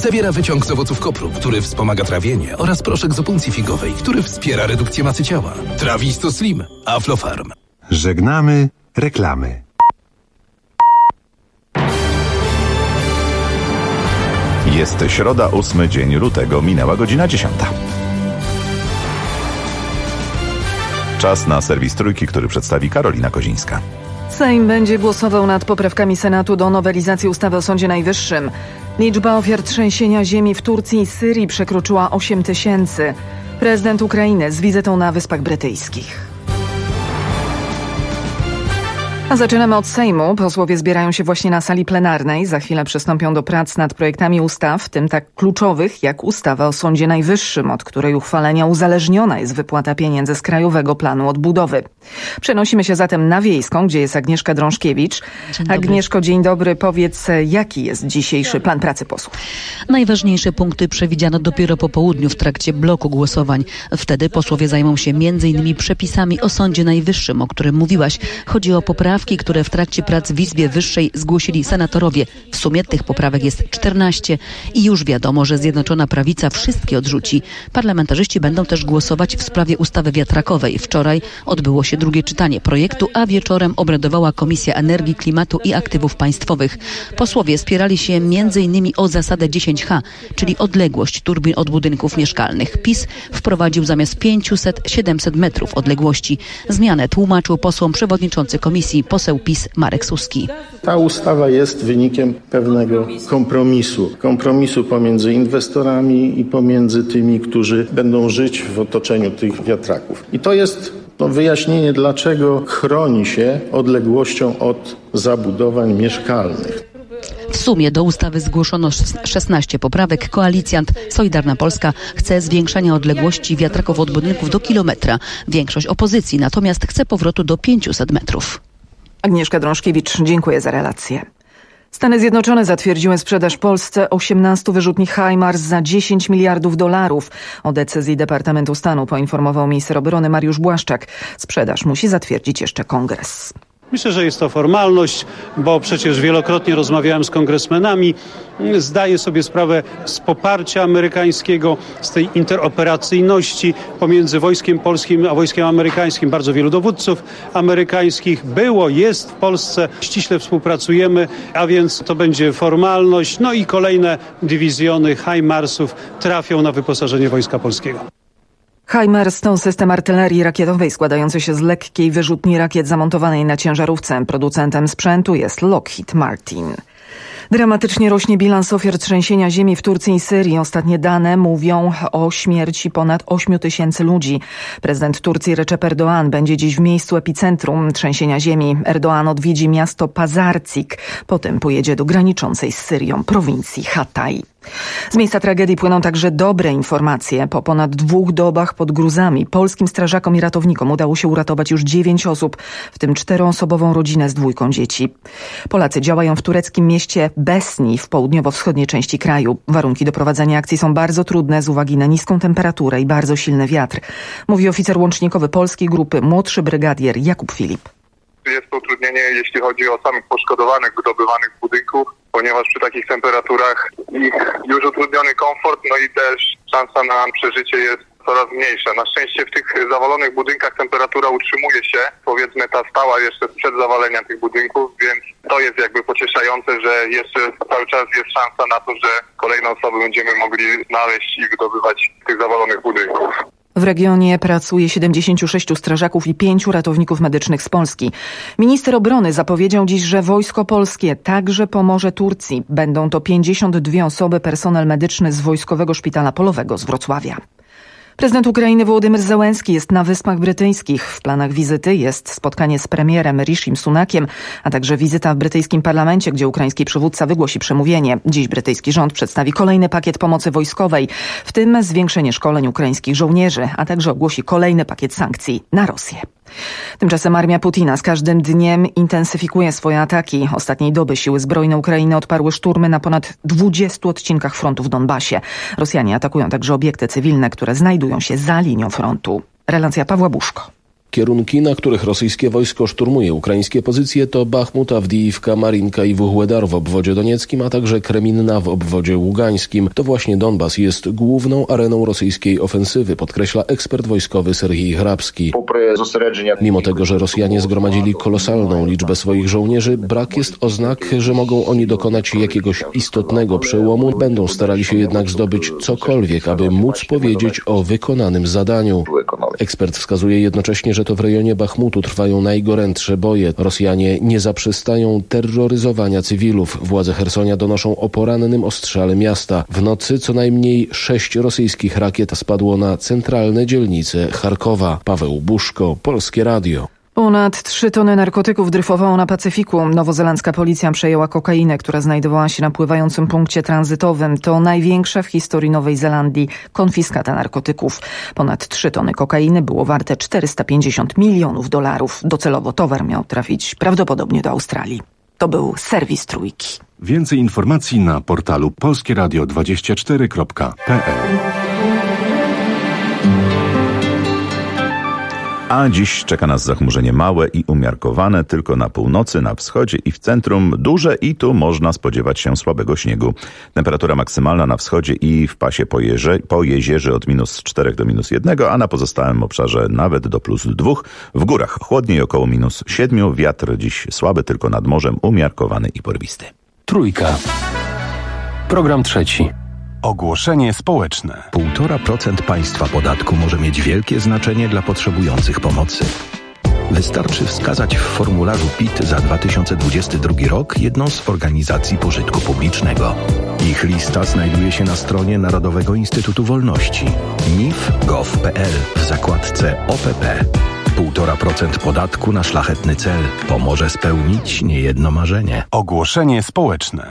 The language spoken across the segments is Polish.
Zawiera wyciąg z owoców kopru, który wspomaga trawienie, oraz proszek z opuncji figowej, który wspiera redukcję masy ciała. Trawisto Slim. Aflofarm. Żegnamy reklamy. Jest środa, 8 dzień lutego, minęła godzina 10. Czas na serwis Trójki, który przedstawi Karolina Kozińska. Sejm będzie głosował nad poprawkami Senatu do nowelizacji ustawy o Sądzie Najwyższym. Liczba ofiar trzęsienia ziemi w Turcji i Syrii przekroczyła 8 000. Prezydent Ukrainy z wizytą na Wyspach Brytyjskich. A zaczynamy od Sejmu. Posłowie zbierają się właśnie na sali plenarnej. Za chwilę przystąpią do prac nad projektami ustaw, w tym tak kluczowych jak ustawa o Sądzie Najwyższym, od której uchwalenia uzależniona jest wypłata pieniędzy z Krajowego Planu Odbudowy. Przenosimy się zatem na Wiejską, gdzie jest Agnieszka Drążkiewicz. Agnieszko, dzień dobry. Powiedz, jaki jest dzisiejszy plan pracy posłów? Najważniejsze punkty przewidziano dopiero po południu w trakcie bloku głosowań. Wtedy posłowie zajmą się m.in. przepisami o Sądzie Najwyższym, o którym mówiłaś. Chodzi o poprawki, które w trakcie prac w Izbie Wyższej zgłosili senatorowie. W sumie tych poprawek jest 14 i już wiadomo, że Zjednoczona Prawica wszystkie odrzuci. Parlamentarzyści będą też głosować w sprawie ustawy wiatrakowej. Wczoraj odbyło się drugie czytanie projektu, a wieczorem obradowała Komisja Energii, Klimatu i Aktywów Państwowych. Posłowie spierali się m.in. o zasadę 10H, czyli odległość turbin od budynków mieszkalnych. PiS wprowadził zamiast 500-700 metrów odległości. Zmianę tłumaczył posłom przewodniczący komisji, poseł PiS Marek Suski. Ta ustawa jest wynikiem pewnego kompromisu pomiędzy inwestorami i pomiędzy tymi, którzy będą żyć w otoczeniu tych wiatraków. I to jest wyjaśnienie, dlaczego chroni się odległością od zabudowań mieszkalnych. W sumie do ustawy zgłoszono 16 poprawek. Koalicjant Solidarna Polska chce zwiększenia odległości wiatraków od budynków do kilometra. Większość opozycji natomiast chce powrotu do 500 metrów. Agnieszka Drążkiewicz, dziękuję za relację. Stany Zjednoczone zatwierdziły sprzedaż Polsce 18 wyrzutni HIMARS za $10 miliardów. O decyzji Departamentu Stanu poinformował minister obrony Mariusz Błaszczak. Sprzedaż musi zatwierdzić jeszcze Kongres. Myślę, że jest to formalność, bo przecież wielokrotnie rozmawiałem z kongresmenami. Zdaję sobie sprawę z poparcia amerykańskiego, z tej interoperacyjności pomiędzy Wojskiem Polskim a Wojskiem Amerykańskim. Bardzo wielu dowódców amerykańskich było, jest w Polsce. Ściśle współpracujemy, a więc to będzie formalność. No i kolejne dywizjony HIMARS-ów trafią na wyposażenie Wojska Polskiego. HIMARS to system artylerii rakietowej składający się z lekkiej wyrzutni rakiet zamontowanej na ciężarówce. Producentem sprzętu jest Lockheed Martin. Dramatycznie rośnie bilans ofiar trzęsienia ziemi w Turcji i Syrii. Ostatnie dane mówią o śmierci ponad 8 000 ludzi. Prezydent Turcji Recep Erdoğan będzie dziś w miejscu epicentrum trzęsienia ziemi. Erdoğan odwiedzi miasto Pazarcik. Potem pojedzie do graniczącej z Syrią prowincji Hatay. Z miejsca tragedii płyną także dobre informacje. Po ponad 2 dobach pod gruzami polskim strażakom i ratownikom udało się uratować już 9 osób, w tym 4-osobową rodzinę z 2 dzieci. Polacy działają w tureckim mieście Besni w południowo-wschodniej części kraju. Warunki do prowadzenia akcji są bardzo trudne z uwagi na niską temperaturę i bardzo silny wiatr, mówi oficer łącznikowy polskiej grupy, młodszy brygadier Jakub Filip. Jest to utrudnienie, jeśli chodzi o samych poszkodowanych, wydobywanych budynków, ponieważ przy takich temperaturach ich już utrudniony komfort, no i też szansa na przeżycie jest coraz mniejsza. Na szczęście w tych zawalonych budynkach temperatura utrzymuje się, powiedzmy ta stała jeszcze sprzed zawalenia tych budynków, więc to jest jakby pocieszające, że jeszcze cały czas jest szansa na to, że kolejne osoby będziemy mogli znaleźć i wydobywać z tych zawalonych budynków. W regionie pracuje 76 strażaków i 5 ratowników medycznych z Polski. Minister obrony zapowiedział dziś, że Wojsko Polskie także pomoże Turcji. Będą to 52 osoby, personel medyczny z Wojskowego Szpitala Polowego z Wrocławia. Prezydent Ukrainy Wołodymyr Zełenski jest na Wyspach Brytyjskich. W planach wizyty jest spotkanie z premierem Rishim Sunakiem, a także wizyta w brytyjskim parlamencie, gdzie ukraiński przywódca wygłosi przemówienie. Dziś brytyjski rząd przedstawi kolejny pakiet pomocy wojskowej, w tym zwiększenie szkoleń ukraińskich żołnierzy, a także ogłosi kolejny pakiet sankcji na Rosję. Tymczasem armia Putina z każdym dniem intensyfikuje swoje ataki. Ostatniej doby siły zbrojne Ukrainy odparły szturmy na ponad 20 odcinkach frontu w Donbasie. Rosjanie atakują także obiekty cywilne, które znajdują się za linią frontu. Relacja Pawła Buszko. Kierunki, na których rosyjskie wojsko szturmuje ukraińskie pozycje, to Bachmut, Awdijiwka, Marinka i Wuhłedar w obwodzie donieckim, a także Kreminna w obwodzie ługańskim. To właśnie Donbas jest główną areną rosyjskiej ofensywy, podkreśla ekspert wojskowy Serhij Hrabski. Mimo tego, że Rosjanie zgromadzili kolosalną liczbę swoich żołnierzy, brak jest oznak, że mogą oni dokonać jakiegoś istotnego przełomu. Będą starali się jednak zdobyć cokolwiek, aby móc powiedzieć o wykonanym zadaniu. Ekspert wskazuje jednocześnie, że to w rejonie Bachmutu trwają najgorętsze boje. Rosjanie nie zaprzestają terroryzowania cywilów. Władze Chersonia donoszą o porannym ostrzale miasta. W nocy co najmniej 6 rosyjskich rakiet spadło na centralne dzielnice Charkowa. Paweł Buszko, Polskie Radio. Ponad 3 tony narkotyków dryfowało na Pacyfiku. Nowozelandzka policja przejęła kokainę, która znajdowała się na pływającym punkcie tranzytowym. To największa w historii Nowej Zelandii konfiskata narkotyków. Ponad 3 tony kokainy było warte $450 milionów. Docelowo towar miał trafić prawdopodobnie do Australii. To był serwis Trójki. Więcej informacji na portalu polskieradio24.pl. A dziś czeka nas zachmurzenie małe i umiarkowane, tylko na północy, na wschodzie i w centrum duże i tu można spodziewać się słabego śniegu. Temperatura maksymalna na wschodzie i w pasie po jezierze od -4 do -1, a na pozostałym obszarze nawet do +2. W górach chłodniej około -7. Wiatr dziś słaby, tylko nad morzem umiarkowany i porwisty. Trójka. Program trzeci. Ogłoszenie społeczne. 1,5% państwa podatku może mieć wielkie znaczenie dla potrzebujących pomocy. Wystarczy wskazać w formularzu PIT za 2022 rok jedną z organizacji pożytku publicznego. Ich lista znajduje się na stronie Narodowego Instytutu Wolności nif.gov.pl w zakładce OPP. 1,5% podatku na szlachetny cel pomoże spełnić niejedno marzenie. Ogłoszenie społeczne.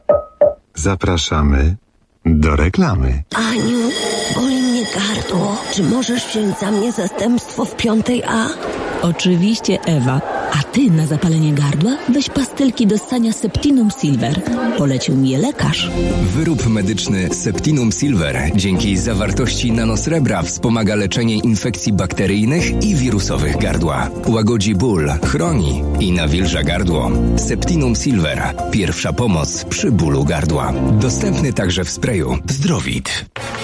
Zapraszamy do reklamy. Aniu, boli mnie gardło. Czy możesz wziąć za mnie zastępstwo w 5A? Oczywiście, Ewa. A ty na zapalenie gardła weź pastylki do ssania Septinum Silver. Polecił mi je lekarz. Wyrób medyczny Septinum Silver dzięki zawartości nanosrebra wspomaga leczenie infekcji bakteryjnych i wirusowych gardła. Łagodzi ból, chroni i nawilża gardło. Septinum Silver. Pierwsza pomoc przy bólu gardła. Dostępny także w sprayu Zdrowit.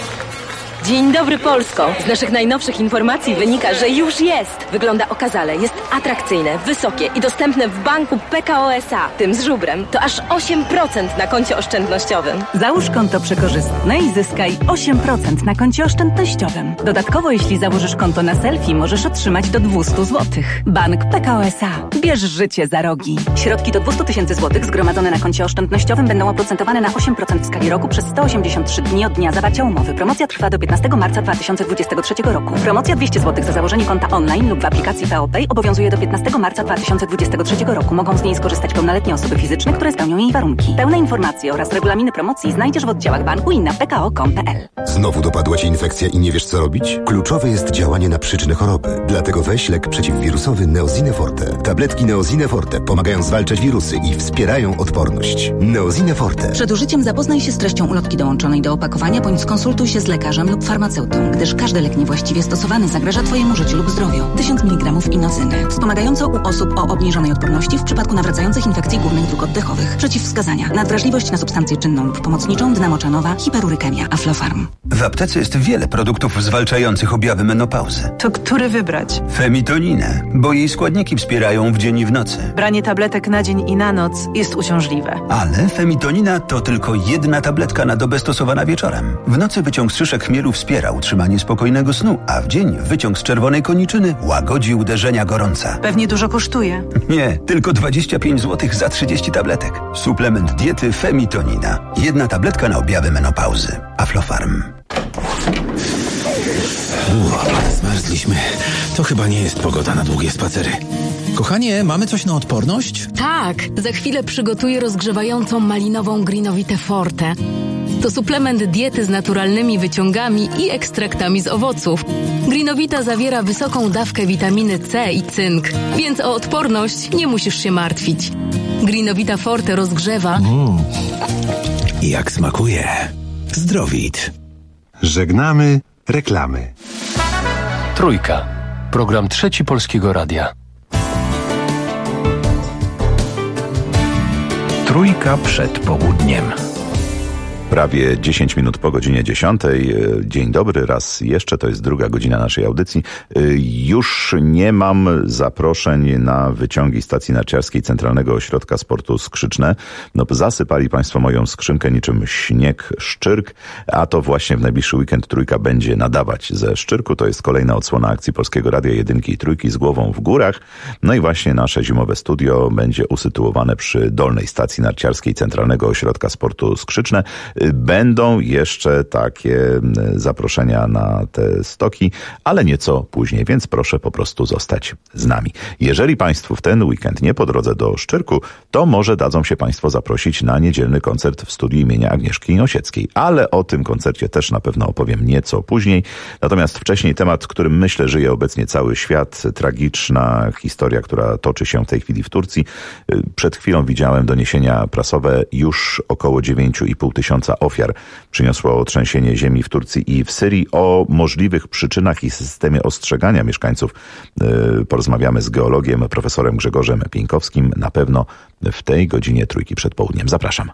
Dzień dobry, Polsko! Z naszych najnowszych informacji wynika, że już jest. Wygląda okazale, jest atrakcyjne, wysokie i dostępne w banku PKO SA. Tym z żubrem to aż 8% na koncie oszczędnościowym. Załóż konto przekorzystne i zyskaj 8% na koncie oszczędnościowym. Dodatkowo, jeśli założysz konto na selfie, możesz otrzymać do 200 zł. Bank PKO SA. Bierz życie za rogi. Środki do 200 000 zł zgromadzone na koncie oszczędnościowym będą oprocentowane na 8% w skali roku przez 183 dni od dnia zawarcia umowy. Promocja trwa do 15 marca 2023 roku. Promocja 200 zł za założenie konta online lub w aplikacji PeoPay obowiązuje do 15 marca 2023 roku. Mogą z niej skorzystać pełnoletnie osoby fizyczne, które spełnią jej warunki. Pełne informacje oraz regulaminy promocji znajdziesz w oddziałach banku i na pko.com.pl. Znowu dopadła Cię infekcja i nie wiesz, co robić? Kluczowe jest działanie na przyczynę choroby. Dlatego weź lek przeciwwirusowy Neosine Forte. Tabletki Neosine Forte pomagają zwalczać wirusy i wspierają odporność. Neosine Forte. Przed użyciem zapoznaj się z treścią ulotki dołączonej do opakowania bądź skonsultuj się z lekarzem lub farmaceutą, gdyż każdy lek niewłaściwie stosowany zagraża Twojemu życiu lub zdrowiu. 1000 mg inocyny. Wspomagająco u osób o obniżonej odporności w przypadku nawracających infekcji górnych dróg oddechowych. Przeciwwskazania. Nadwrażliwość na substancję czynną lub pomocniczą, dynamo-czanowa, hiperurykemia, Aflofarm. W aptece jest wiele produktów zwalczających objawy menopauzy. To który wybrać? Femitoninę, bo jej składniki wspierają w dzień i w nocy. Branie tabletek na dzień i na noc jest uciążliwe. Ale femitonina to tylko jedna tabletka na dobę stosowana wieczorem. W nocy wyciąg z szyszek chmielu wspiera utrzymanie spokojnego snu, a w dzień wyciąg z czerwonej koniczyny łagodzi uderzenia gorąca. Pewnie dużo kosztuje. Nie, tylko 25 zł za 30 tabletek. Suplement diety Femitonina. Jedna tabletka na objawy menopauzy. Aflofarm. Zmarzliśmy. To chyba nie jest pogoda na długie spacery. Kochanie, mamy coś na odporność? Tak, za chwilę przygotuję rozgrzewającą malinową Greenovitę Forte. To suplement diety z naturalnymi wyciągami i ekstraktami z owoców. Greenovita zawiera wysoką dawkę witaminy C i cynk, więc o odporność nie musisz się martwić. Greenovita Forte rozgrzewa. Jak smakuje. Zdrowit. Żegnamy reklamy. Trójka. program Trzeci Polskiego Radia. Trójka przed południem. Prawie 10 minut po godzinie 10. Dzień dobry, raz jeszcze, to jest druga godzina naszej audycji. Już nie mam zaproszeń na wyciągi stacji narciarskiej Centralnego Ośrodka Sportu Skrzyczne. Zasypali Państwo moją skrzynkę niczym śnieg Szczyrk, a to właśnie w najbliższy weekend Trójka będzie nadawać ze Szczyrku. To jest kolejna odsłona akcji Polskiego Radia Jedynki i Trójki z głową w górach. No i właśnie nasze zimowe studio będzie usytuowane przy dolnej stacji narciarskiej Centralnego Ośrodka Sportu Skrzyczne. Będą jeszcze takie zaproszenia na te stoki, ale nieco później, więc proszę po prostu zostać z nami. Jeżeli Państwu w ten weekend nie po drodze do Szczyrku, to może dadzą się Państwo zaprosić na niedzielny koncert w studiu imienia Agnieszki Osieckiej, ale o tym koncercie też na pewno opowiem nieco później. Natomiast wcześniej temat, którym myślę żyje obecnie cały świat, tragiczna historia, która toczy się w tej chwili w Turcji. Przed chwilą widziałem doniesienia prasowe, już około 9,5 tysiąca ofiar przyniosło trzęsienie ziemi w Turcji i w Syrii. O możliwych przyczynach i systemie ostrzegania mieszkańców porozmawiamy z geologiem, profesorem Grzegorzem Pieńkowskim, na pewno w tej godzinie Trójki przed południem. Zapraszam.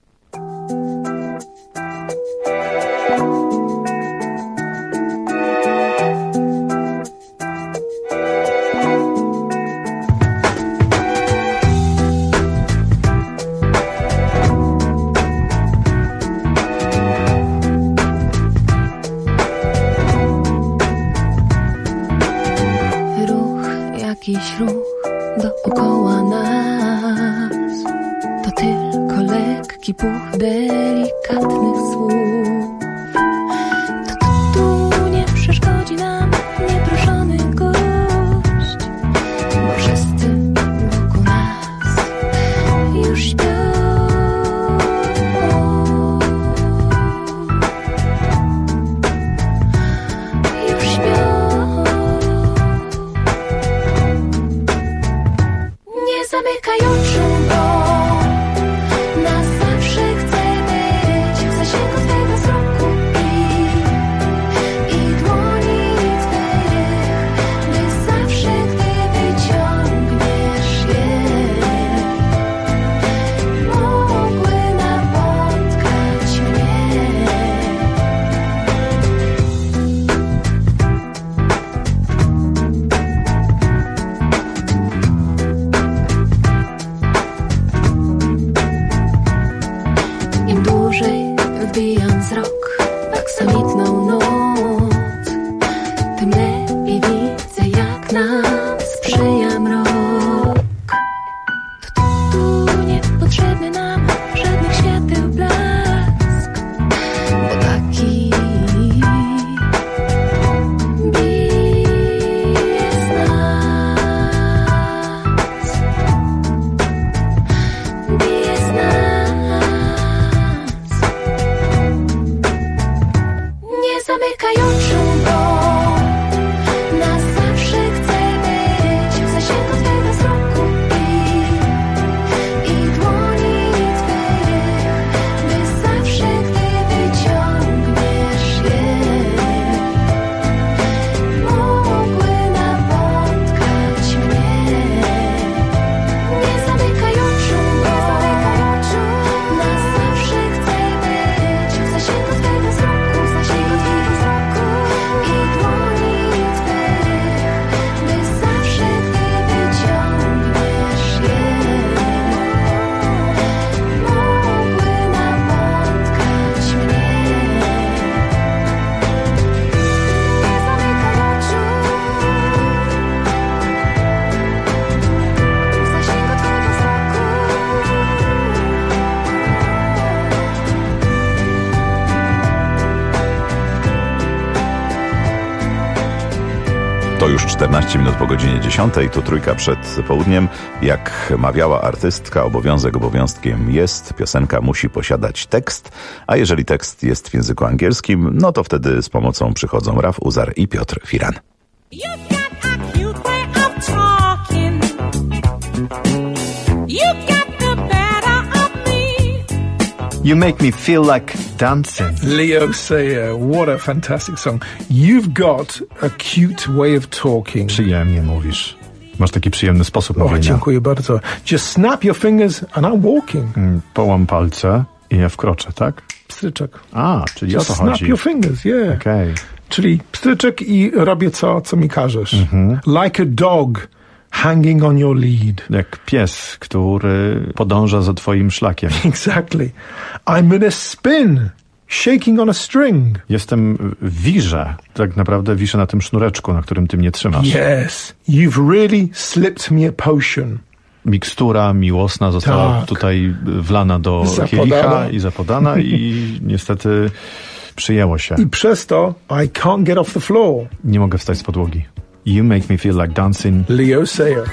Jakiś ruch dookoła nas, to tylko lekki puch delikatnych słów. To tu nie przeszkodzi nam nieproszony gość, bo wszyscy wokół nas już śpią. Już śpią. Nie zamykaj oczu, bo na zawsze chcę być w zasięgu twego wzroku i dłoni twych, by zawsze, gdy wyciągniesz je, mogły napotkać mnie. Im dłużej wbijam wzrok w aksamitną noc, tym lepiej widzę, jak nam sprzyja mrok. Tu niepotrzebny nam żadnych świateł blask, bo taki bije z nas, bije z nas. Nie zamykaj oczu, bo na zawsze chcę być w zasięgu twego wzroku i dłoni twych, by zawsze, gdy wyciągniesz je, mogły napotkać mnie. Nie zamykaj oczu, na zawsze chcę być w zasięgu twego wzroku i dłoni twych, by zawsze, gdy wyciągniesz je, mogły napotkać mnie. Nie zamykaj oczu, w zasięgu twego wzroku. To już 14 minut po godzinie 10. Tu Trójka przed południem. Jak mawiała artystka, obowiązek obowiązkiem jest. Piosenka musi posiadać tekst, a jeżeli tekst jest w języku angielskim, no to wtedy z pomocą przychodzą Raf Uzar i Piotr Firan. You got the better of me. You make me feel like dancing. Leo Sayer, what a fantastic song. You've got a cute way of talking. Przyjemnie mówisz. Masz taki przyjemny sposób mówienia. Dziękuję bardzo. Just snap your fingers and I'm walking. Połam palce i ja wkroczę, tak? Pstryczek. Czyli Just o to chodzi. snap your fingers, yeah. Okay. Czyli pstryczek i robię co mi każesz. Like a dog hanging on your lead. Jak pies, który podąża za twoim szlakiem. Exactly. I'm in a spin, shaking on a string. Jestem w wirze. Tak naprawdę wiszę na tym sznureczku, na którym ty mnie trzymasz. Yes. You've really slipped me a potion. Mikstura miłosna została tutaj wlana do kielicha i zapodana i niestety przyjęło się. I przez to I can't get off the floor. Nie mogę wstać z podłogi. You make me feel like dancing. Leo Sayer.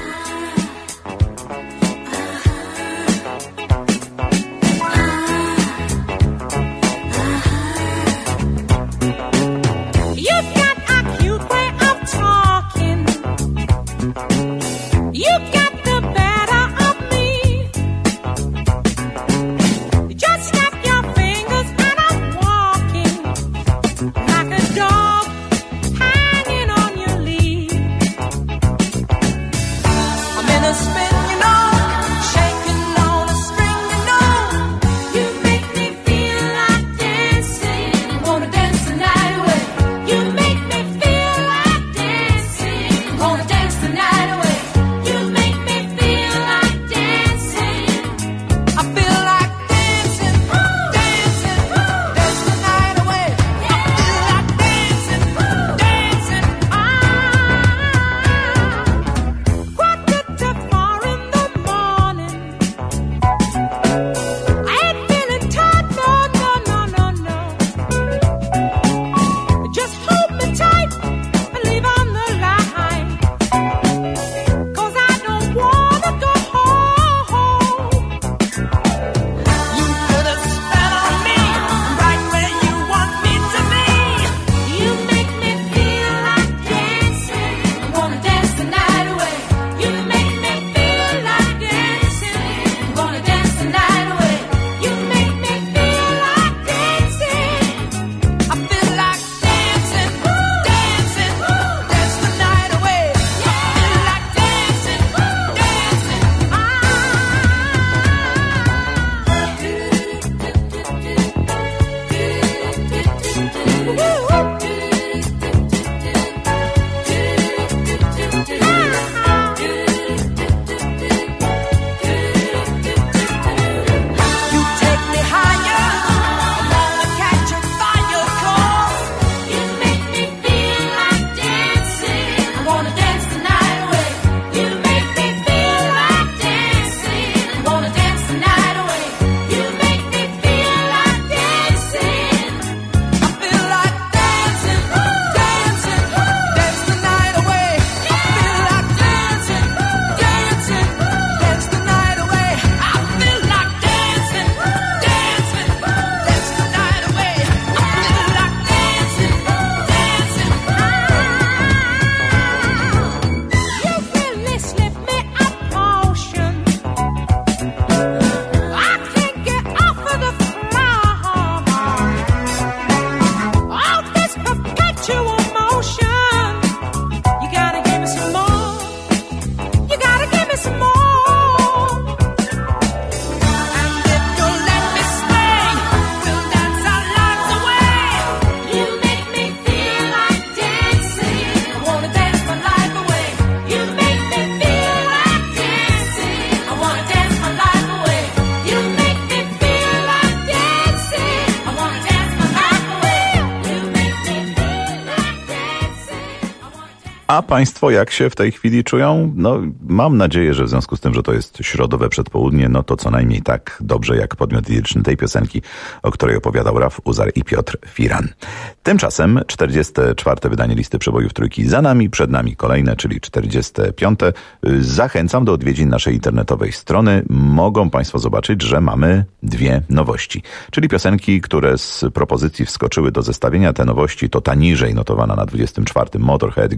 A państwo jak się w tej chwili czują? No, mam nadzieję, że w związku z tym, że to jest środowe przedpołudnie, no to co najmniej tak dobrze jak podmiot liryczny tej piosenki, o której opowiadał Raf Uzar i Piotr Firan. Tymczasem 44. wydanie listy przebojów trójki za nami, przed nami kolejne, czyli 45. Zachęcam do odwiedzin naszej internetowej strony. Mogą państwo zobaczyć, że mamy dwie nowości. Czyli piosenki, które z propozycji wskoczyły do zestawienia. Te nowości to ta niżej notowana na 24. Motorhead, Greedy Bastard,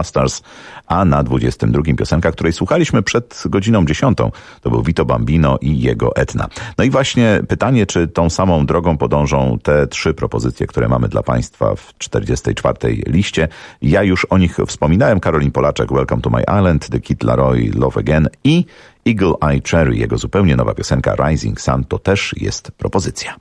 Busters, a na 22 piosenka, której słuchaliśmy przed godziną 10. To był Vito Bambino i jego Etna. No i właśnie pytanie, czy tą samą drogą podążą te 3 propozycje, które mamy dla Państwa w 44. liście. Ja już o nich wspominałem. Karolin Polaczek, Welcome to My Island, The Kid Laroi, Love Again i Eagle Eye Cherry, jego zupełnie nowa piosenka Rising Sun, to też jest propozycja.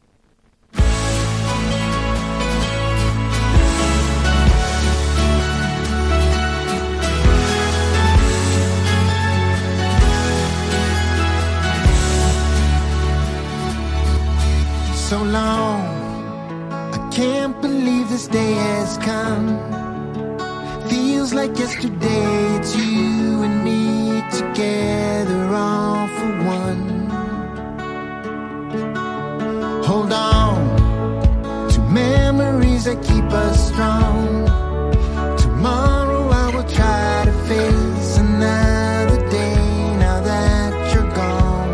So long, I can't believe this day has come. Feels like yesterday, it's you and me together, all for one. Hold on to memories that keep us strong. Tomorrow I will try to face another day now that you're gone.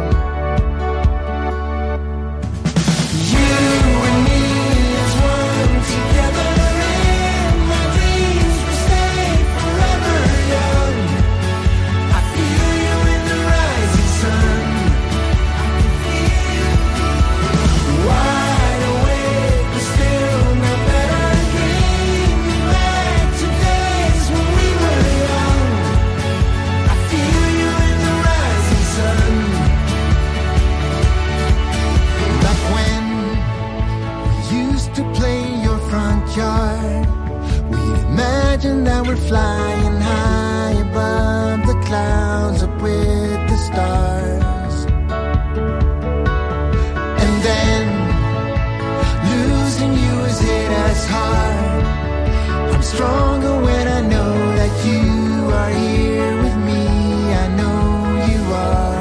That we're flying high above the clouds, up with the stars. And then losing you has hit us hard. I'm stronger when I know that you are here with me. I know you are.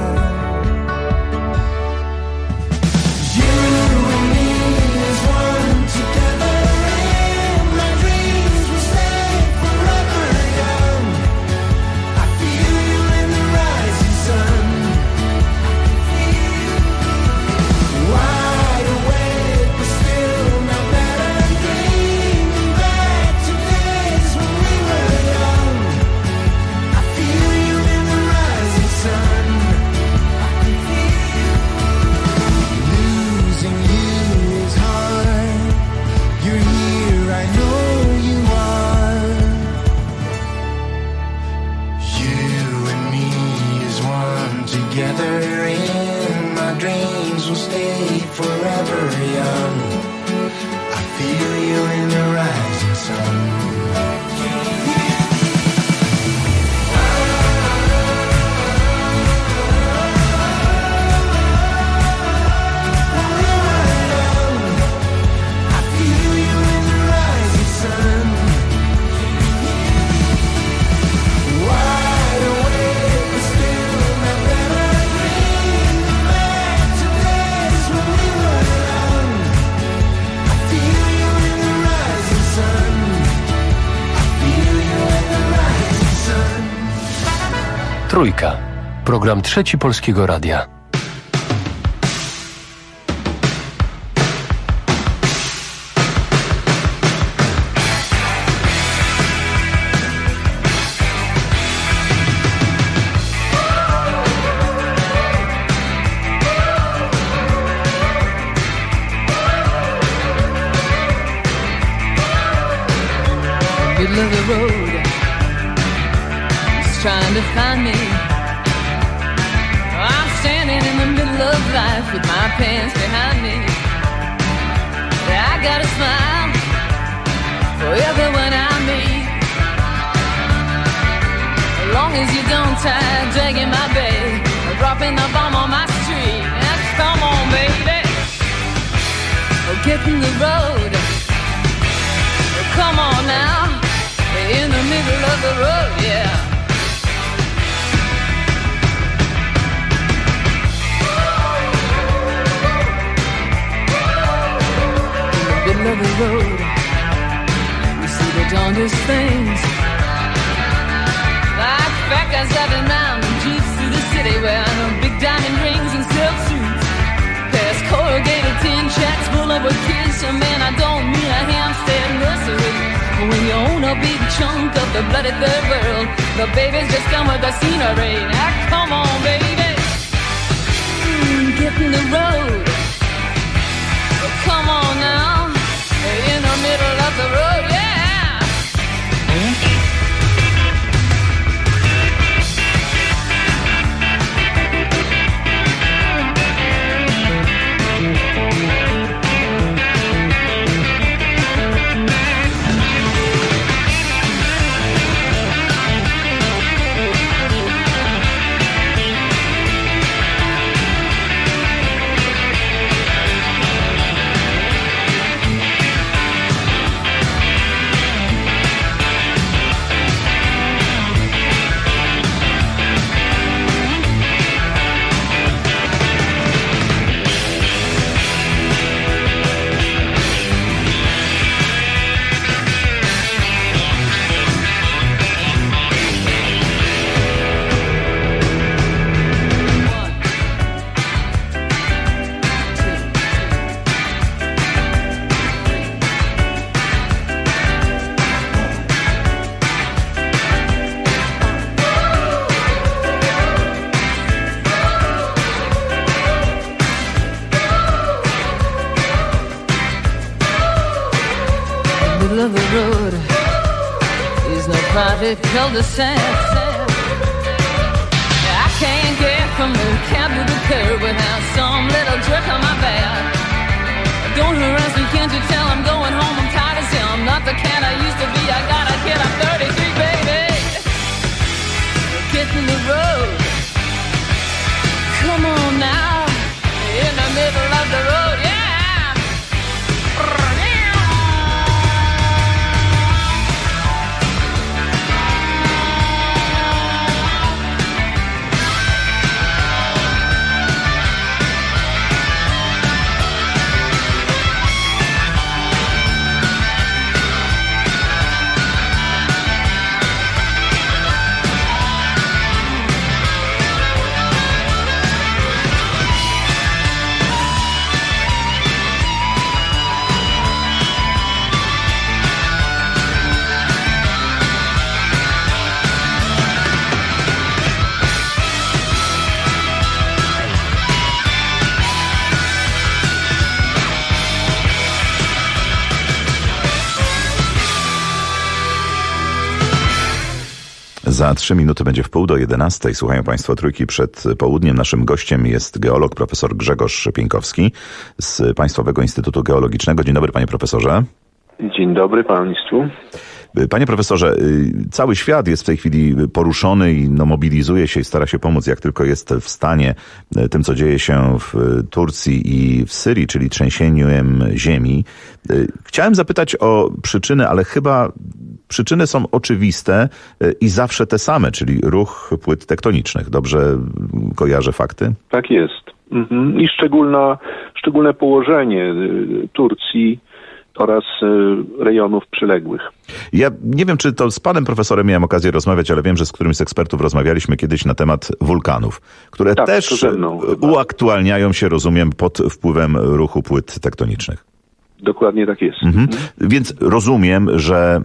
Trójka. Program Trzeci Polskiego Radia. Middle of the road, he's trying to find me. I'm standing in the middle of life with my pants behind me. I got a smile for everyone I meet, as long as you don't try dragging my bag or dropping the bomb on my street. Now, come on, baby, get in the road. Come on now, in the middle of the road, yeah. In the middle of the road, you see the darndest things, like fat guys driving round in jeeps through the city wearing big diamond rings and silk suits, past corrugated tin shacks full of with kids. So man, I don't mean a Hampstead nursery. When you own a big chunk of the bloody third world, the babies just come with the scenery. Now come on, baby, get in the road. Come on now, in the middle of the road, yeah. Of the road is no private cul-de-sac. I can't get from the cab to the curb without some little jerk on my back. Don't harass me, can't you tell I'm going home? I'm tired as hell. I'm not the cat I used to be. I got a kid, I'm 33, baby. Get in the road. Come on now, in the middle of the road, yeah. Za 3 minuty będzie 10:30. Słuchają Państwo Trójki przed południem. Naszym gościem jest geolog profesor Grzegorz Pieńkowski z Państwowego Instytutu Geologicznego. Dzień dobry, panie profesorze. Dzień dobry państwu. Panie profesorze, cały świat jest w tej chwili poruszony i mobilizuje się i stara się pomóc, jak tylko jest w stanie, tym, co dzieje się w Turcji i w Syrii, czyli trzęsieniem ziemi. Chciałem zapytać o przyczyny, ale chyba przyczyny są oczywiste i zawsze te same, czyli ruch płyt tektonicznych. Dobrze kojarzę fakty? Tak jest. I szczególne położenie Turcji oraz rejonów przyległych. Ja nie wiem, czy to z panem profesorem miałem okazję rozmawiać, ale wiem, że z którymś z ekspertów rozmawialiśmy kiedyś na temat wulkanów, które też uaktualniają się, rozumiem, pod wpływem ruchu płyt tektonicznych. Dokładnie tak jest. Więc rozumiem, że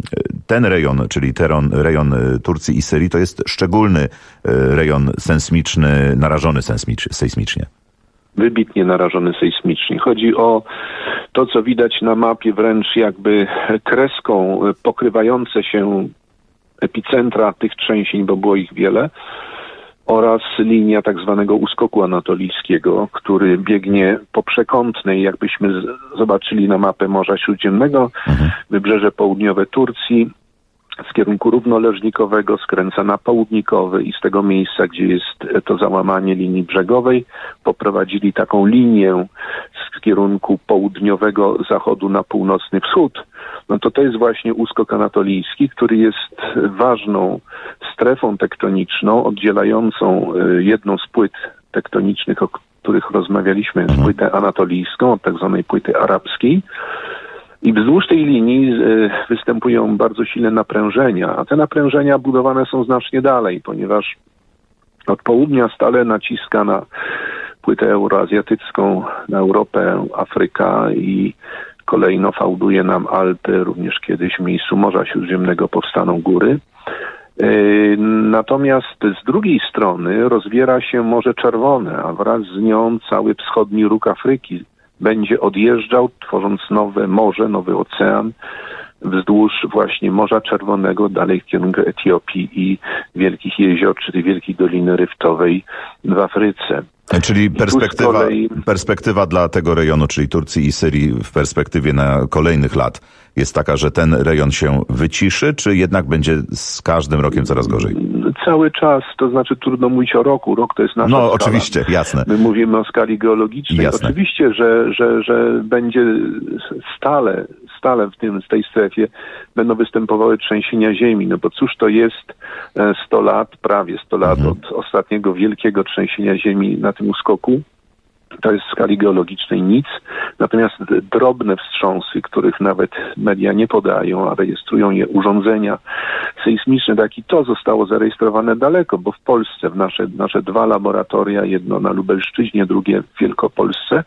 ten rejon, czyli rejon Turcji i Syrii, to jest szczególny rejon sejsmiczny, narażony sejsmicznie. Wybitnie narażony sejsmicznie. Chodzi o to, co widać na mapie, wręcz jakby kreską pokrywające się epicentra tych trzęsień, bo było ich wiele, oraz linia tak zwanego uskoku anatolijskiego, który biegnie po przekątnej, jakbyśmy zobaczyli na mapę Morza Śródziemnego, wybrzeże południowe Turcji, z kierunku równoleżnikowego skręca na południkowy i z tego miejsca, gdzie jest to załamanie linii brzegowej, poprowadzili taką linię z kierunku południowego zachodu na północny wschód. No to jest właśnie uskok anatolijski, który jest ważną strefą tektoniczną oddzielającą jedną z płyt tektonicznych, o których rozmawialiśmy, płytę anatolijską od tak zwanej płyty arabskiej. I wzdłuż tej linii występują bardzo silne naprężenia, a te naprężenia budowane są znacznie dalej, ponieważ od południa stale naciska na płytę euroazjatycką, na Europę, Afryka i kolejno fałduje nam Alpy, również kiedyś w miejscu Morza Śródziemnego powstaną góry. Natomiast z drugiej strony rozwiera się Morze Czerwone, a wraz z nią cały wschodni róg Afryki będzie odjeżdżał, tworząc nowe morze, nowy ocean wzdłuż właśnie Morza Czerwonego, dalej w kierunku Etiopii i Wielkich Jezior, czyli Wielkiej Doliny Ryftowej w Afryce. Czyli perspektywa dla tego rejonu, czyli Turcji i Syrii w perspektywie na kolejnych lat jest taka, że ten rejon się wyciszy, czy jednak będzie z każdym rokiem coraz gorzej? Cały czas, to znaczy trudno mówić o roku. Rok to jest nasza skala. Oczywiście, jasne. My mówimy o skali geologicznej. Jasne. Oczywiście, że będzie stale w tej strefie będą występowały trzęsienia ziemi. No bo cóż to jest 100 lat, prawie 100 lat od ostatniego wielkiego trzęsienia ziemi na tym uskoku. To jest w skali geologicznej nic. Natomiast drobne wstrząsy, których nawet media nie podają, a rejestrują je urządzenia sejsmiczne, tak i to zostało zarejestrowane daleko, bo w Polsce, w nasze 2 laboratoria, jedno na Lubelszczyźnie, drugie w Wielkopolsce,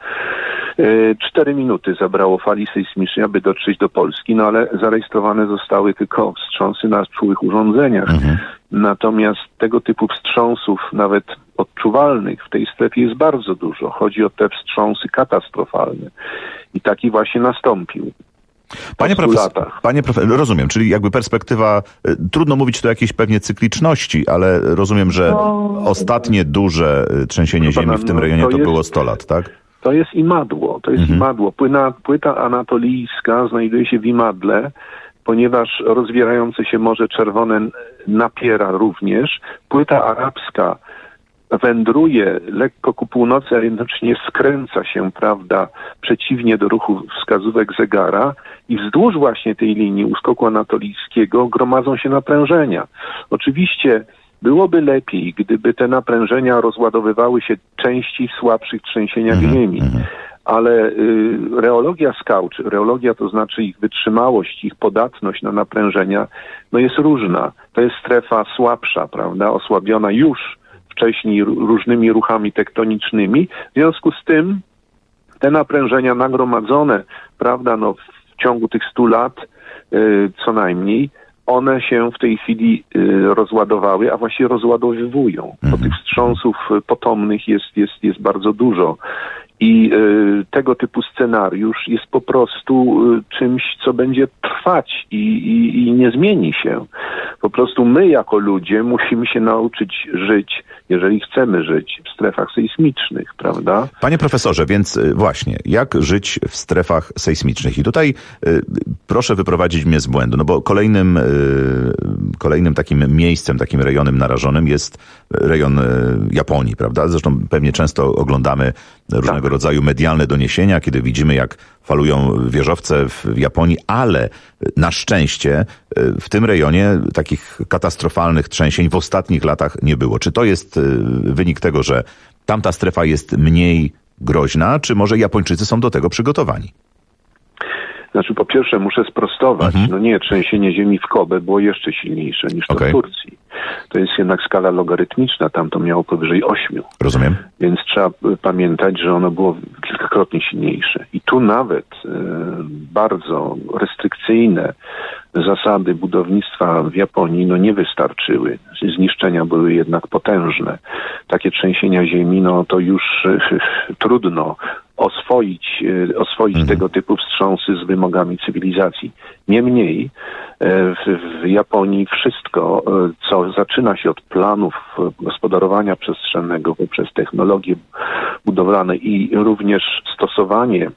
4 minuty zabrało fali sejsmicznej, aby dotrzeć do Polski, no ale zarejestrowane zostały tylko wstrząsy na czułych urządzeniach. Natomiast tego typu wstrząsów, nawet odczuwalnych, w tej strefie jest bardzo dużo. Chodzi o te wstrząsy katastrofalne. I taki właśnie nastąpił. Panie profesorze, rozumiem, czyli jakby perspektywa, trudno mówić tu o jakiejś pewnie cykliczności, ale rozumiem, że ostatnie duże trzęsienie ziemi w tym rejonie to było 100 lat, tak? To jest imadło, imadło. Płyta anatolijska znajduje się w imadle, ponieważ rozwierające się Morze Czerwone napiera również. Płyta arabska wędruje lekko ku północy, ale jednocześnie skręca się, prawda, przeciwnie do ruchu wskazówek zegara i wzdłuż właśnie tej linii uskoku anatolijskiego gromadzą się naprężenia. Oczywiście byłoby lepiej, gdyby te naprężenia rozładowywały się częściej w słabszych trzęsieniach ziemi. Ale reologia skał, czy reologia to znaczy ich wytrzymałość, ich podatność na naprężenia, no jest różna. To jest strefa słabsza, prawda, osłabiona już wcześniej różnymi ruchami tektonicznymi. W związku z tym te naprężenia nagromadzone, prawda, no w ciągu tych 100 lat co najmniej, one się w tej chwili rozładowały, a właściwie rozładowywują. Bo tych wstrząsów potomnych jest bardzo dużo. I tego typu scenariusz jest po prostu czymś, co będzie trwać i nie zmieni się. Po prostu my jako ludzie musimy się nauczyć żyć, jeżeli chcemy żyć w strefach sejsmicznych, prawda? Panie profesorze, więc właśnie, jak żyć w strefach sejsmicznych? I tutaj proszę wyprowadzić mnie z błędu, no bo kolejnym takim miejscem, takim rejonem narażonym jest rejon Japonii, prawda? Zresztą pewnie często oglądamy różnego rodzaju medialne doniesienia, kiedy widzimy, jak falują wieżowce w Japonii, ale na szczęście w tym rejonie takich katastrofalnych trzęsień w ostatnich latach nie było. Czy to jest wynik tego, że tamta strefa jest mniej groźna, czy może Japończycy są do tego przygotowani? Znaczy, po pierwsze muszę sprostować. No nie, trzęsienie ziemi w Kobe było jeszcze silniejsze niż to w Turcji. To jest jednak skala logarytmiczna, tam to miało powyżej 8. Rozumiem. Więc trzeba pamiętać, że ono było kilkakrotnie silniejsze. I tu nawet bardzo restrykcyjne zasady budownictwa w Japonii no nie wystarczyły. Zniszczenia były jednak potężne. Takie trzęsienia ziemi, no to już trudno oswoić tego typu wstrząsy z wymogami cywilizacji. Niemniej w Japonii wszystko, co zaczyna się od planów gospodarowania przestrzennego poprzez technologie budowlane i również stosowanie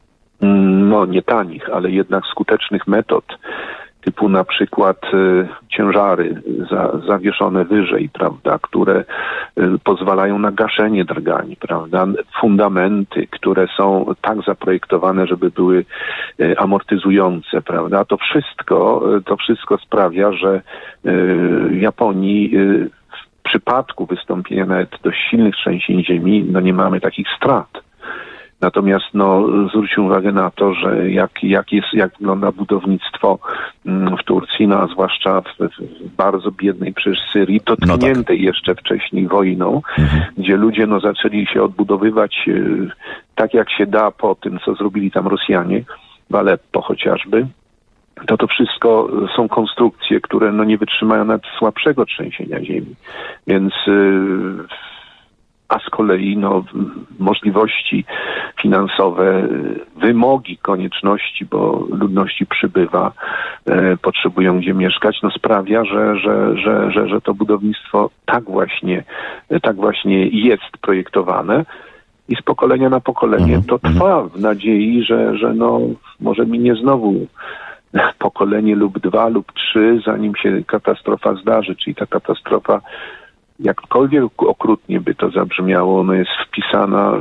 no nie tanich, ale jednak skutecznych metod, typu na przykład ciężary zawieszone wyżej, prawda, które pozwalają na gaszenie drgań, prawda, fundamenty, które są tak zaprojektowane, żeby były amortyzujące, prawda, to wszystko sprawia, że w Japonii w przypadku wystąpienia nawet dość silnych trzęsień ziemi, no nie mamy takich strat. Natomiast zwróćcie uwagę na to, że jak wygląda budownictwo w Turcji, no a zwłaszcza w bardzo biednej przecież Syrii, dotkniętej jeszcze wcześniej wojną, gdzie ludzie zaczęli się odbudowywać tak jak się da po tym, co zrobili tam Rosjanie. w Aleppo chociażby, to wszystko są konstrukcje, które nie wytrzymają nawet słabszego trzęsienia ziemi. Więc a z kolei możliwości finansowe, wymogi, konieczności, bo ludności przybywa, potrzebują gdzie mieszkać, sprawia, że to budownictwo tak właśnie jest projektowane i z pokolenia na pokolenie to trwa w nadziei, że może minie znowu pokolenie lub 2 lub 3, zanim się katastrofa zdarzy, czyli ta katastrofa, jakkolwiek okrutnie by to zabrzmiało, ona jest wpisana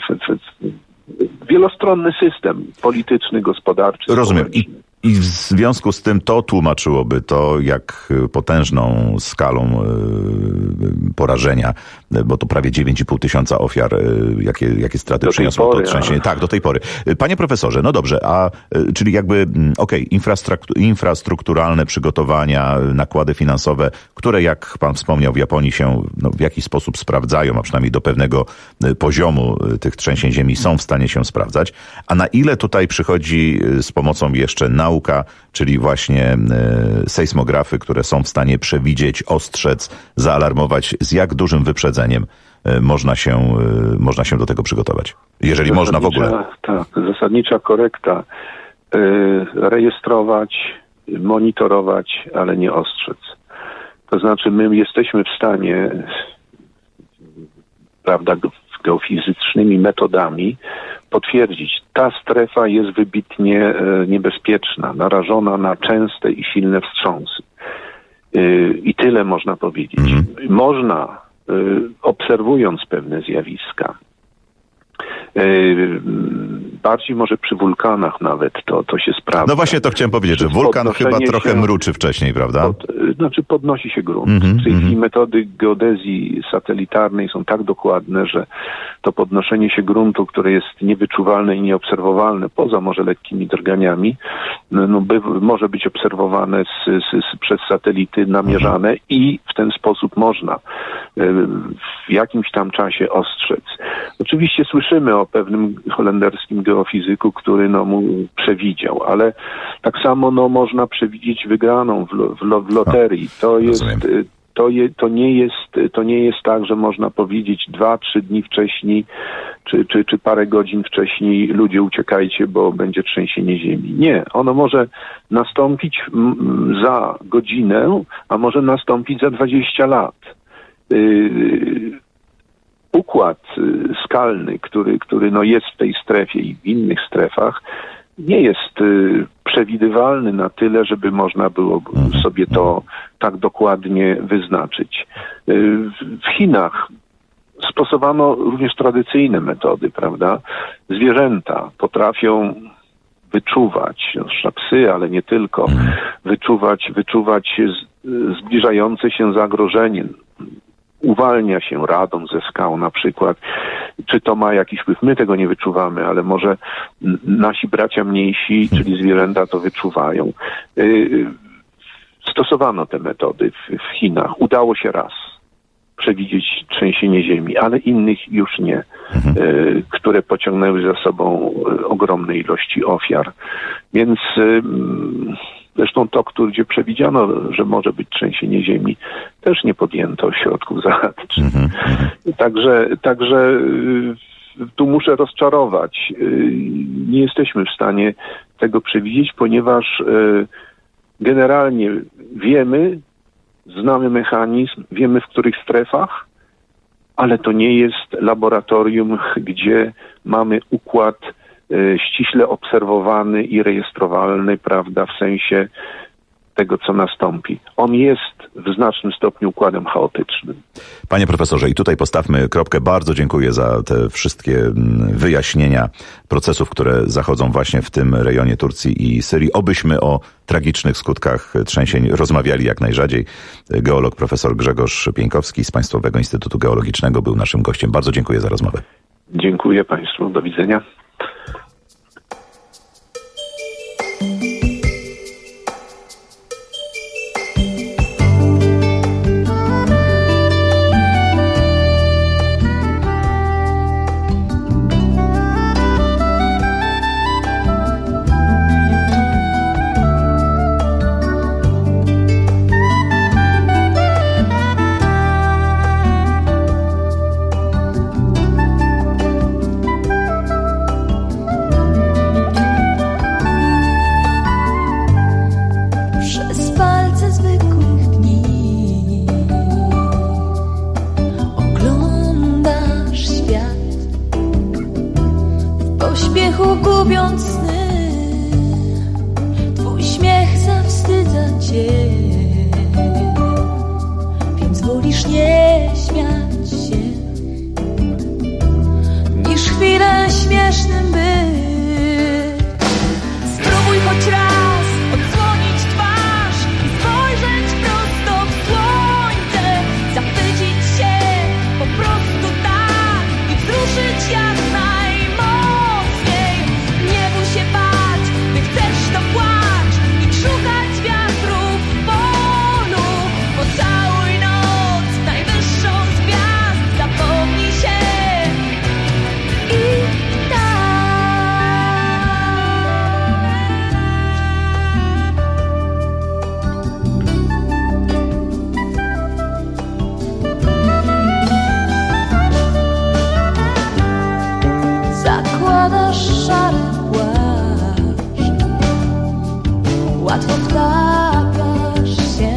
w wielostronny system polityczny, gospodarczy. Rozumiem. I w związku z tym to tłumaczyłoby to, jak potężną skalą porażenia, bo to prawie 9,5 tysiąca ofiar, jakie straty przyniosło to trzęsienie. Tak, do tej pory. Panie profesorze, no dobrze, czyli jakby, infrastrukturalne przygotowania, nakłady finansowe, które, jak pan wspomniał, w Japonii się w jakiś sposób sprawdzają, a przynajmniej do pewnego poziomu tych trzęsień ziemi są w stanie się sprawdzać. A na ile tutaj przychodzi z pomocą jeszcze nauka, czyli właśnie sejsmografy, które są w stanie przewidzieć, ostrzec, zaalarmować, z jak dużym wyprzedzeniem można się do tego przygotować? Jeżeli można w ogóle. Tak, zasadnicza korekta. Rejestrować, monitorować, ale nie ostrzec. To znaczy my jesteśmy w stanie, geofizycznymi metodami potwierdzić, ta strefa jest wybitnie niebezpieczna, narażona na częste i silne wstrząsy. I tyle można powiedzieć. Można, obserwując pewne zjawiska, bardziej może przy wulkanach nawet to się sprawdza. No właśnie to chciałem powiedzieć, że wulkan chyba trochę mruczy wcześniej, prawda? Podnosi się grunt. W tej chwili metody geodezji satelitarnej są tak dokładne, że to podnoszenie się gruntu, które jest niewyczuwalne i nieobserwowalne, poza może lekkimi drganiami, może być obserwowane przez satelity namierzane i w ten sposób można w jakimś tam czasie ostrzec. Oczywiście słyszymy o pewnym holenderskim geofizyku, który mu przewidział, ale tak samo można przewidzieć wygraną w loterii. To nie jest tak, że można powiedzieć 2-3 dni wcześniej, czy parę godzin wcześniej ludzie uciekajcie, bo będzie trzęsienie ziemi. Nie, ono może nastąpić za godzinę, a może nastąpić za 20 lat. Układ skalny, który jest w tej strefie i w innych strefach, nie jest przewidywalny na tyle, żeby można było sobie to tak dokładnie wyznaczyć. W Chinach stosowano również tradycyjne metody, prawda? Zwierzęta potrafią wyczuwać, psy, ale nie tylko, wyczuwać zbliżające się zagrożenie. Uwalnia się radon ze skał na przykład. Czy to ma jakiś wpływ? My tego nie wyczuwamy, ale może nasi bracia mniejsi, czyli zwierzęta, to wyczuwają. Stosowano te metody w Chinach. Udało się raz przewidzieć trzęsienie ziemi, ale innych już nie, które pociągnęły za sobą ogromne ilości ofiar. Więc zresztą gdzie przewidziano, że może być trzęsienie ziemi, też nie podjęto środków zaradczych. Także tu muszę rozczarować. Nie jesteśmy w stanie tego przewidzieć, ponieważ generalnie znamy mechanizm, wiemy w których strefach, ale to nie jest laboratorium, gdzie mamy układ ściśle obserwowany i rejestrowalny, prawda, w sensie tego, co nastąpi. On jest w znacznym stopniu układem chaotycznym. Panie profesorze, i tutaj postawmy kropkę. Bardzo dziękuję za te wszystkie wyjaśnienia procesów, które zachodzą właśnie w tym rejonie Turcji i Syrii. Obyśmy o tragicznych skutkach trzęsień rozmawiali jak najrzadziej. Geolog profesor Grzegorz Pieńkowski z Państwowego Instytutu Geologicznego był naszym gościem. Bardzo dziękuję za rozmowę. Dziękuję Państwu. Do widzenia. się, więc wolisz nie śmiać się, niż chwilę śmiesznym być. Spróbuj choć raz odsłonić twarz i spojrzeć prosto w słońce, zachwycić się po prostu tak i wzruszyć jak najmocniej. Nie bój się bać, gdy chcesz to płacz i szukać wiatrów w polu. Pocałuj noc, najwyższą z gwiazd, zapomnij się i zakładasz szary płaszcz, łatwo wtapiasz się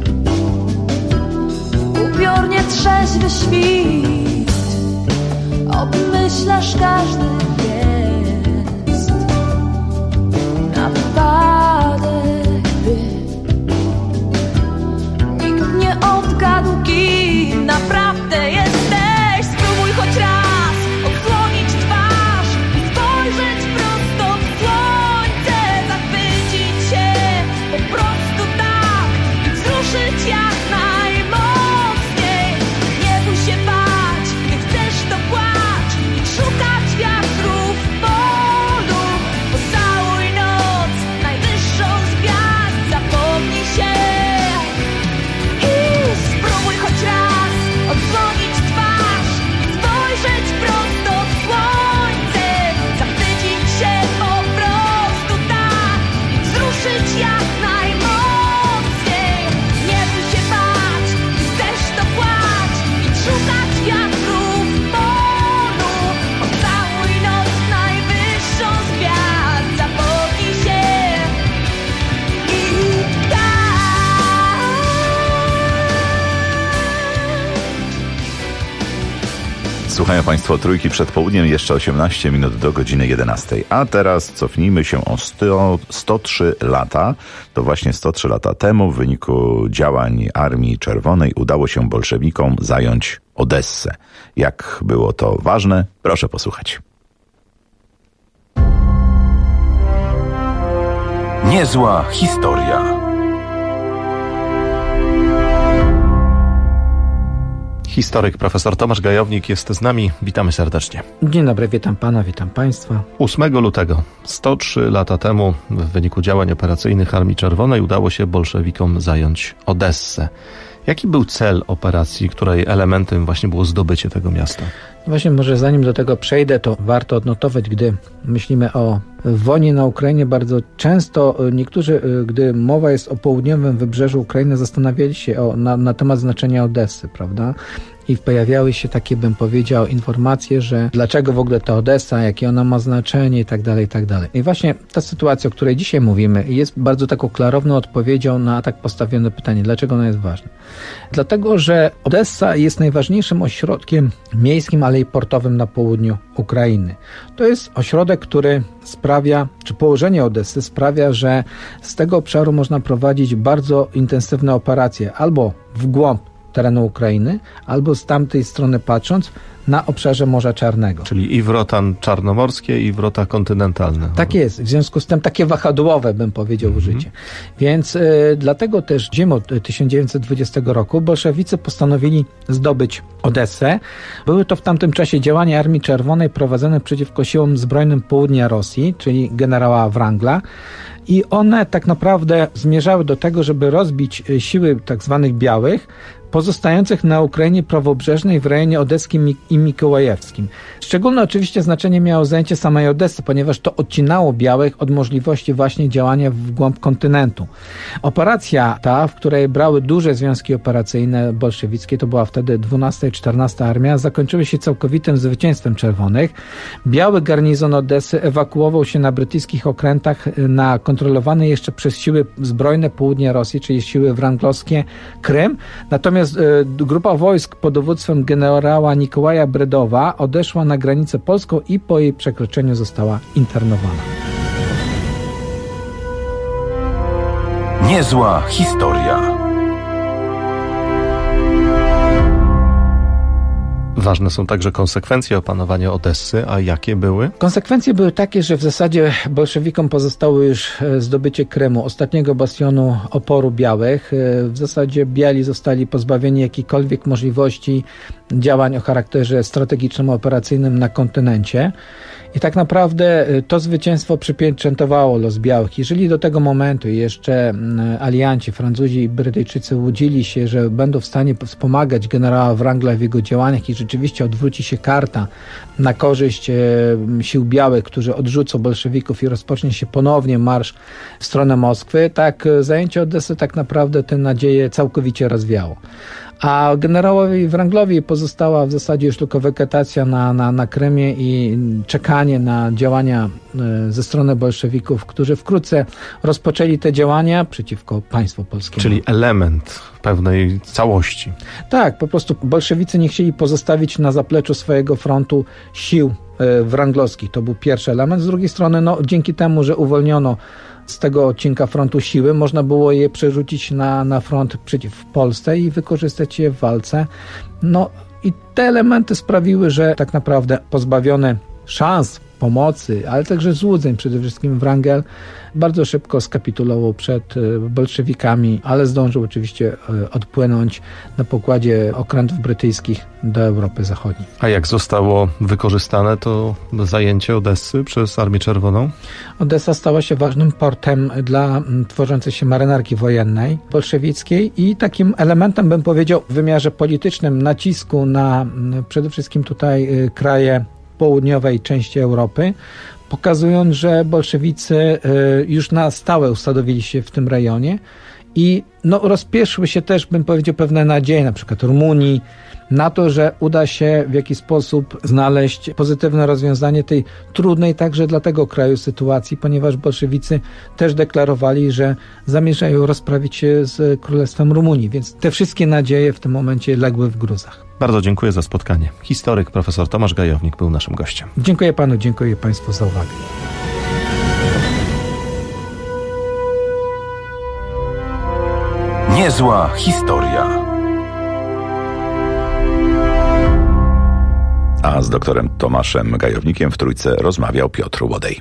w upiornie trzeźwy świt, obmyślasz każdy gest na wypadek, by nikt nie odgadł, kim naprawdę jesteś. Spróbuj choć raz odsłonić twarz i spojrzeć prosto w słońce, zachwycić się po prostu tak i wzruszyć jak najmocniej. Nie bój się bać, gdy chcesz to płacz i szukać wiatrów w polu. Pocałuj noc, najwyższą z gwiazd, zapomnij się i spróbuj choć raz odsłonić twarz i spojrzeć prosto w słońce, zachwycić się po prostu tak i wzruszyć jak najmocniej. Nie bój się bać, gdy chcesz to płacz i szukać wiatrów w polu. Pocałuj noc, najwyższą z gwiazd, zapomnij się i Słuchają Państwo Trójki przed południem, jeszcze 18 minut do godziny 11. A teraz cofnijmy się o 103 lata. To właśnie 103 lata temu w wyniku działań Armii Czerwonej udało się bolszewikom zająć Odessę. Jak było to ważne? Proszę posłuchać. Niezła historia. Historyk profesor Tomasz Gajownik jest z nami. Witamy serdecznie. Dzień dobry, witam pana, witam państwa. 8 lutego, 103 lata temu, w wyniku działań operacyjnych Armii Czerwonej udało się bolszewikom zająć Odessę. Jaki był cel operacji, której elementem właśnie było zdobycie tego miasta? Właśnie może zanim do tego przejdę, to warto odnotować, gdy myślimy o wojnie na Ukrainie, bardzo często niektórzy, gdy mowa jest o południowym wybrzeżu Ukrainy, zastanawiali się na temat znaczenia Odessy, prawda? I pojawiały się takie, bym powiedział, informacje, że dlaczego w ogóle ta Odessa, jakie ona ma znaczenie i tak dalej, i tak dalej. I właśnie ta sytuacja, o której dzisiaj mówimy, jest bardzo taką klarowną odpowiedzią na tak postawione pytanie, dlaczego ona jest ważna. Dlatego, że Odessa jest najważniejszym ośrodkiem miejskim, ale i portowym na południu Ukrainy. To jest ośrodek, który sprawia, czy położenie Odessy sprawia, że z tego obszaru można prowadzić bardzo intensywne operacje, albo w głąb terenu Ukrainy, albo z tamtej strony patrząc na obszarze Morza Czarnego. Czyli i wrota czarnomorskie, i wrota kontynentalne. Tak jest. W związku z tym takie wahadłowe, bym powiedział, użycie. Więc dlatego też zimą 1920 roku bolszewicy postanowili zdobyć Odessę. Były to w tamtym czasie działania Armii Czerwonej prowadzone przeciwko siłom zbrojnym południa Rosji, czyli generała Wrangla. I one tak naprawdę zmierzały do tego, żeby rozbić siły tak zwanych białych, pozostających na Ukrainie prawobrzeżnej w rejonie odeskim i mikołajewskim. Szczególne oczywiście znaczenie miało zajęcie samej Odessy, ponieważ to odcinało białych od możliwości właśnie działania w głąb kontynentu. Operacja ta, w której brały duże związki operacyjne bolszewickie, to była wtedy 12 i 14 Armia, zakończyły się całkowitym zwycięstwem czerwonych. Biały garnizon Odessy ewakuował się na brytyjskich okrętach na kontrolowany jeszcze przez siły zbrojne południa Rosji, czyli siły wranglowskie, Krym. Natomiast grupa wojsk pod dowództwem generała Nikołaja Bredowa odeszła na granicę polską i po jej przekroczeniu została internowana. Niezła historia. Ważne są także konsekwencje opanowania Odessy, a jakie były? Konsekwencje były takie, że w zasadzie bolszewikom pozostało już zdobycie Krymu, ostatniego bastionu oporu białych. W zasadzie biali zostali pozbawieni jakiejkolwiek możliwości działań o charakterze strategicznym, operacyjnym na kontynencie. I tak naprawdę to zwycięstwo przypieczętowało los białych. Jeżeli do tego momentu jeszcze alianci, Francuzi i Brytyjczycy łudzili się, że będą w stanie wspomagać generała Wrangla w jego działaniach i rzeczywiście odwróci się karta na korzyść sił białych, którzy odrzucą bolszewików i rozpocznie się ponownie marsz w stronę Moskwy, tak zajęcie Odessy tak naprawdę tę nadzieję całkowicie rozwiało. A generałowi Wranglowi pozostała w zasadzie już tylko wegetacja na Krymie i czekanie na działania ze strony bolszewików, którzy wkrótce rozpoczęli te działania przeciwko państwu polskiemu. Czyli element pewnej całości. Tak, po prostu bolszewicy nie chcieli pozostawić na zapleczu swojego frontu sił wranglowskich. To był pierwszy element. Z drugiej strony, dzięki temu, że uwolniono z tego odcinka frontu siły, można było je przerzucić na front przeciw Polsce i wykorzystać je w walce. I te elementy sprawiły, że tak naprawdę pozbawiony szans pomocy, ale także złudzeń przede wszystkim Wrangel bardzo szybko skapitulował przed bolszewikami, ale zdążył oczywiście odpłynąć na pokładzie okrętów brytyjskich do Europy Zachodniej. A jak zostało wykorzystane to zajęcie Odessy przez Armię Czerwoną? Odessa stała się ważnym portem dla tworzącej się marynarki wojennej bolszewickiej i takim elementem, bym powiedział, w wymiarze politycznym nacisku na przede wszystkim tutaj kraje południowej części Europy, pokazując, że bolszewicy już na stałe usadowili się w tym rejonie i rozpieszły się też, bym powiedział, pewne nadzieje, na przykład Rumunii, na to, że uda się w jakiś sposób znaleźć pozytywne rozwiązanie tej trudnej także dla tego kraju sytuacji, ponieważ bolszewicy też deklarowali, że zamierzają rozprawić się z Królestwem Rumunii, więc te wszystkie nadzieje w tym momencie legły w gruzach. Bardzo dziękuję za spotkanie. Historyk profesor Tomasz Gajownik był naszym gościem. Dziękuję panu, dziękuję państwu za uwagę. Niezła historia. A z doktorem Tomaszem Gajownikiem w Trójce rozmawiał Piotr Łodej.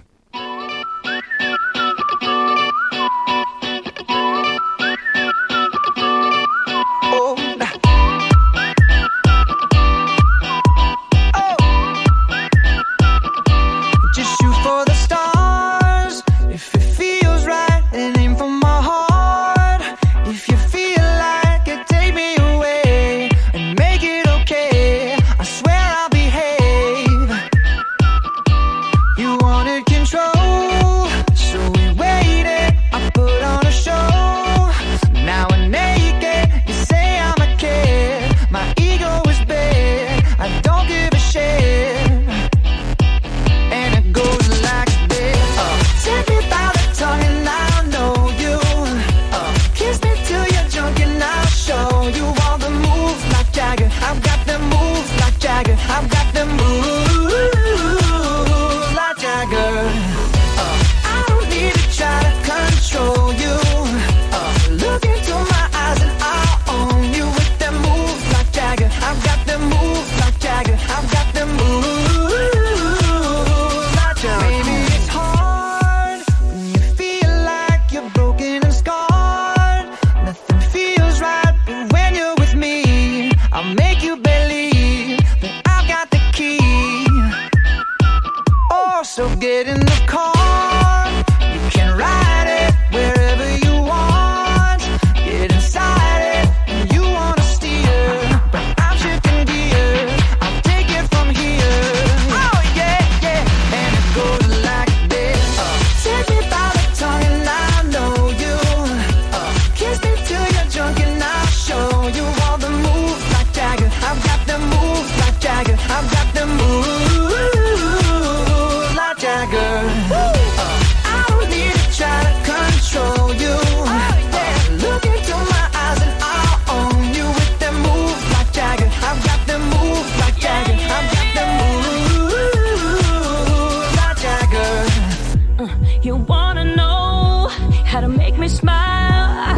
You wanna know how to make me smile?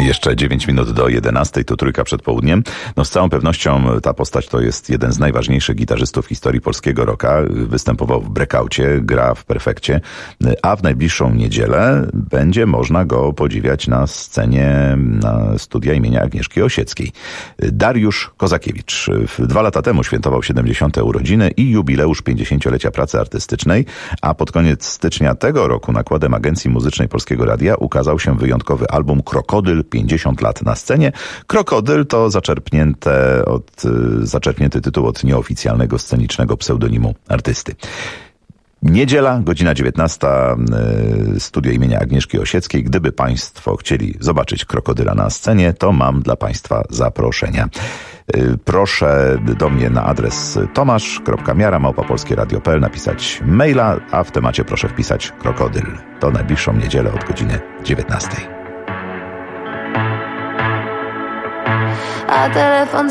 Jeszcze 9 minut do 11, to Trójka przed południem. No z całą pewnością ta postać to jest jeden z najważniejszych gitarzystów w historii polskiego rocka. Występował w Breakoucie, gra w Perfekcie, a w najbliższą niedzielę będzie można go podziwiać na scenie na studia imienia Agnieszki Osieckiej. Dariusz Kozakiewicz 2 lata temu świętował 70. urodziny i jubileusz 50-lecia pracy artystycznej, a pod koniec stycznia tego roku nakładem Agencji Muzycznej Polskiego Radia ukazał się wyjątkowy album Krokodyl 50 lat na scenie. Krokodyl to zaczerpnięty tytuł od nieoficjalnego scenicznego pseudonimu artysty. Niedziela, godzina 19, studio imienia Agnieszki Osieckiej. Gdyby Państwo chcieli zobaczyć Krokodyla na scenie, to mam dla Państwa zaproszenia. Proszę do mnie na adres tomasz.miara@polskieradio.pl napisać maila, a w temacie proszę wpisać Krokodyl. To najbliższą niedzielę od godziny 19. A telefon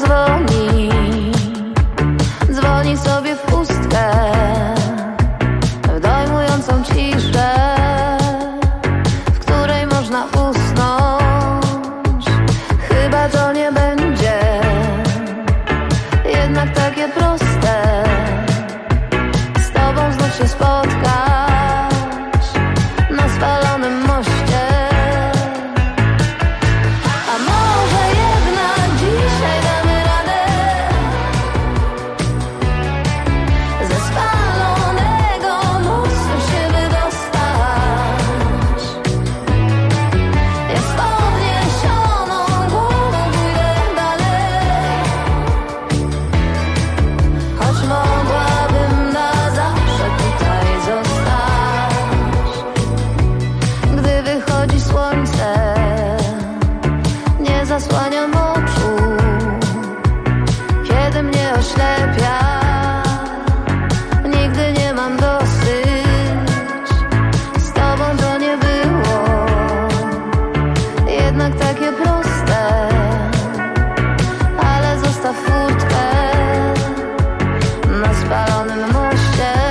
dzwoni sobie w pustkę, w dojmującą ciszę, w której można usnąć. Chyba to nie będzie jednak takie proste, z tobą znów się spotkać na spalonym moście. Zasłaniam oczu, kiedy mnie oślepia. Nigdy nie mam dosyć, z tobą to nie było jednak takie proste, ale zostaw furtkę na spalonym moście.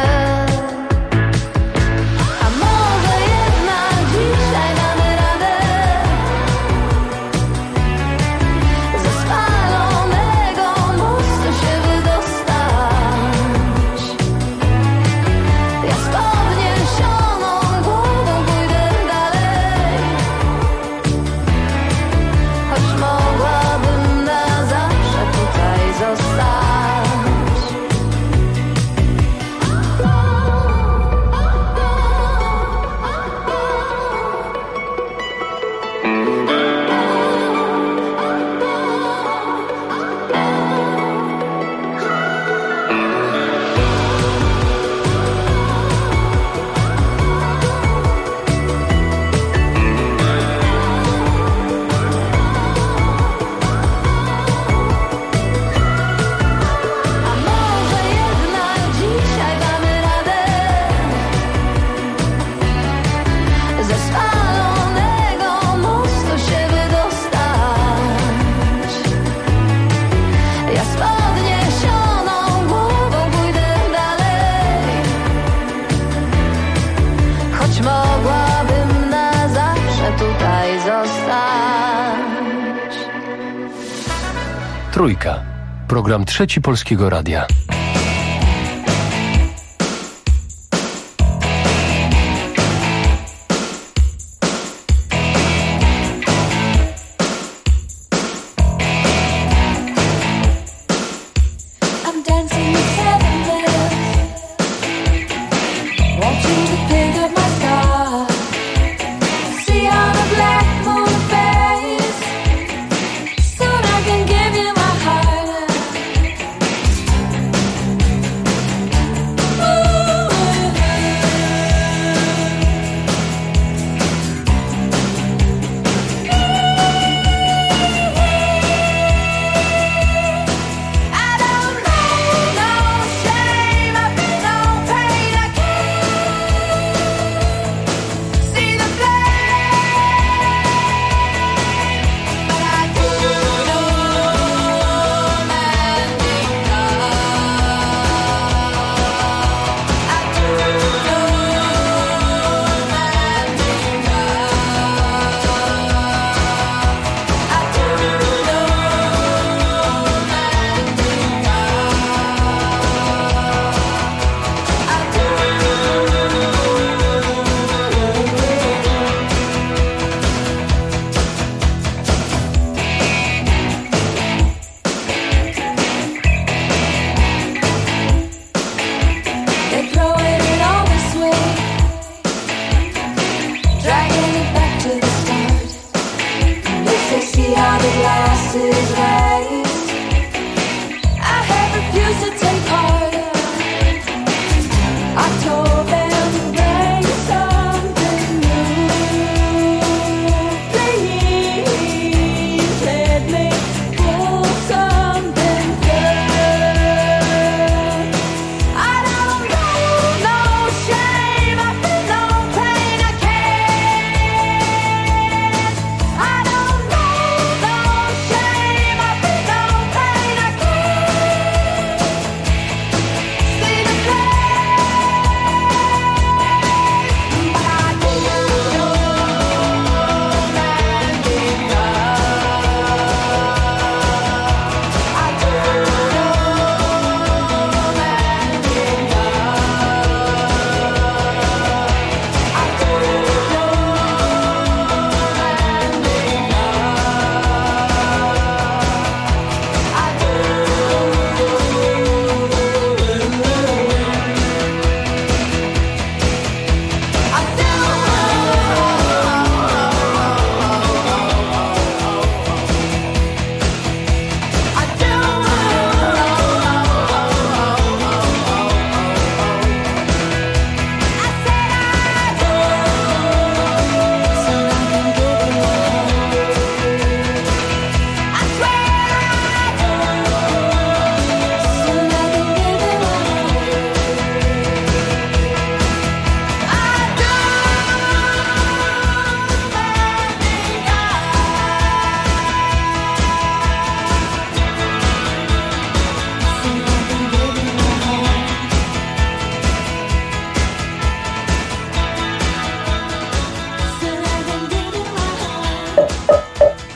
A może jednak dzisiaj damy radę ze spalonego mostu się wydostać. Ja z podniesioną głową pójdę dalej, choć mogłabym na zawsze tutaj zostać. A może jednak dzisiaj damy radę ze spalonego mostu się wydostać. Ja z podniesioną głową pójdę dalej, choć mogłabym na zawsze tutaj zostać. Trójka. Program Trzeci Polskiego Radia. I'm dancing with seven bells, watching the pig of my star. See how the black moon fades, soon I can give you my heart.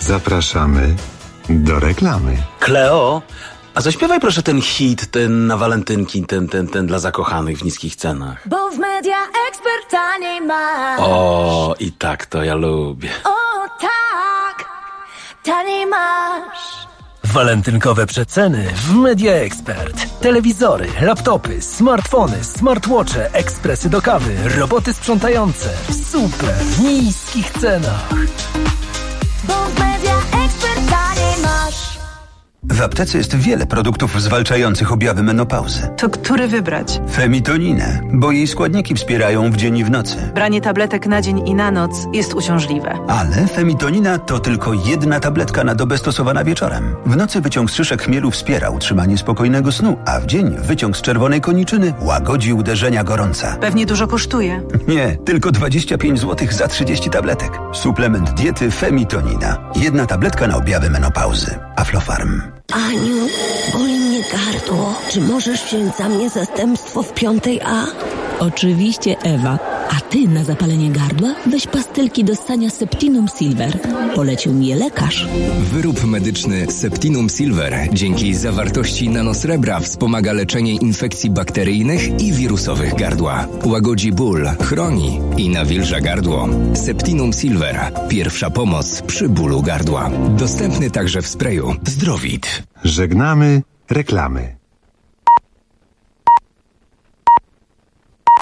Zapraszamy do reklamy. Kleo, a zaśpiewaj proszę ten hit, ten na walentynki, ten dla zakochanych w niskich cenach. Bo w Media Expert taniej masz. O, i tak to ja lubię. O tak, taniej masz. Walentynkowe przeceny w Media Expert. Telewizory, laptopy, smartfony, smartwatche, ekspresy do kawy, roboty sprzątające w super niskich cenach. Bo w Media Expert taniej masz. W aptece jest wiele produktów zwalczających objawy menopauzy. To który wybrać? Femitoninę, bo jej składniki wspierają w dzień i w nocy. Branie tabletek na dzień i na noc jest uciążliwe. Ale femitonina to tylko jedna tabletka na dobę stosowana wieczorem. W nocy wyciąg z szyszek chmielu wspiera utrzymanie spokojnego snu, a w dzień wyciąg z czerwonej koniczyny łagodzi uderzenia gorąca. Pewnie dużo kosztuje. Nie, tylko 25 zł za 30 tabletek. Suplement diety Femitonina. Jedna tabletka na objawy menopauzy. Aflofarm. Aniu, boli mnie gardło. Czy możesz wziąć za mnie zastępstwo w 5A? Oczywiście, Ewa. A ty na zapalenie gardła weź pastylki do ssania Septinum Silver. Polecił mi je lekarz. Wyrób medyczny Septinum Silver dzięki zawartości nanosrebra wspomaga leczenie infekcji bakteryjnych i wirusowych gardła. Łagodzi ból, chroni i nawilża gardło. Septinum Silver. Pierwsza pomoc przy bólu gardła. Dostępny także w sprayu Zdrowit. Żegnamy reklamy.